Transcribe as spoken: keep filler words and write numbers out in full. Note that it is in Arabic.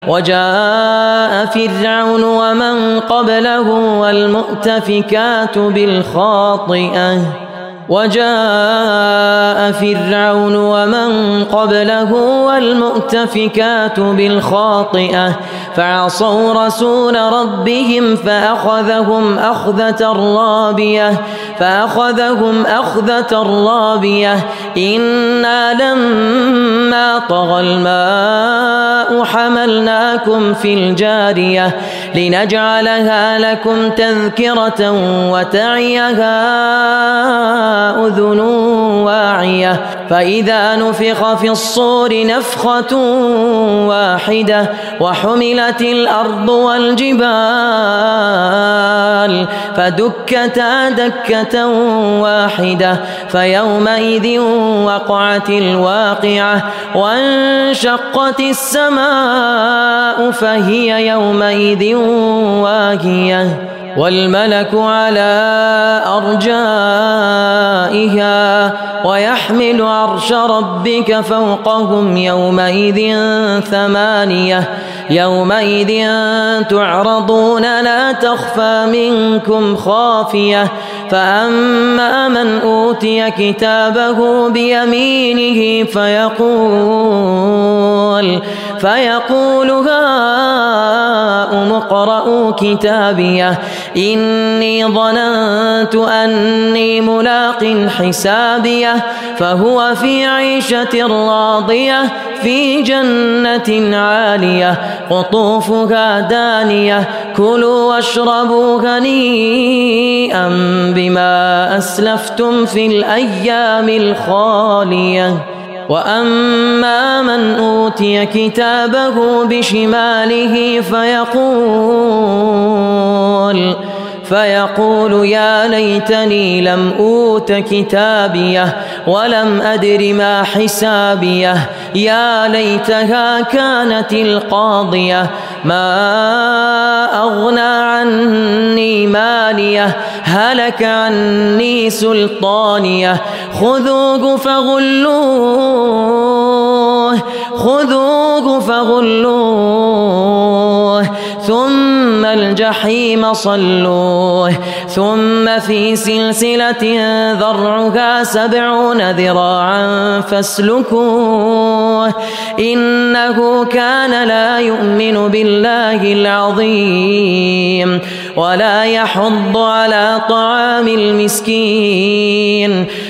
وجاء فرعون ومن قبله والمؤتفكات بالخاطئة وجاء فرعون ومن قبله والمؤتفكات بالخاطئة فعصوا رسول ربهم فأخذهم أخذة رابية فأخذهم أخذة رابية إنا لما طغى الماء حملناكم في الجارية لنجعلها لكم تذكرة وتعيها أذن واعية فإذا نفخ في الصور نفخة واحدة وحملت الأرض والجبال فدكتا دكة واحدة فيومئذ وقعت الواقعة وانشقت السماء فهي يومئذ واهية والملك على أرجائها ويحمل عرش ربك فوقهم يومئذ ثمانية يومئذ تعرضون لا تخفى منكم خافية فأما من أوتي كتابه بيمينه فيقول فيقول هاؤم اقرءوا كتابيه إني ظننت أني ملاق حسابيه فهو في عيشة راضية في جنة عالية قطوفها دانية كلوا واشربوا هنيئا بما أسلفتم في الأيام الخالية وأما من أوتي كتابه بشماله فيقول فيقول يا ليتني لم أوت كتابيه ولم أدر ما حسابيه يا ليتها كانت القاضية ما أغنى عني ماليه هلك عني سلطانيه خذوه فغلوه خذوه فغلوه ثم الجحيم صلوه ثم في سلسلة ذرعها سبعون ذراعا فاسلكوه إنه كان لا يؤمن بالله العظيم ولا يحض على طعام المسكين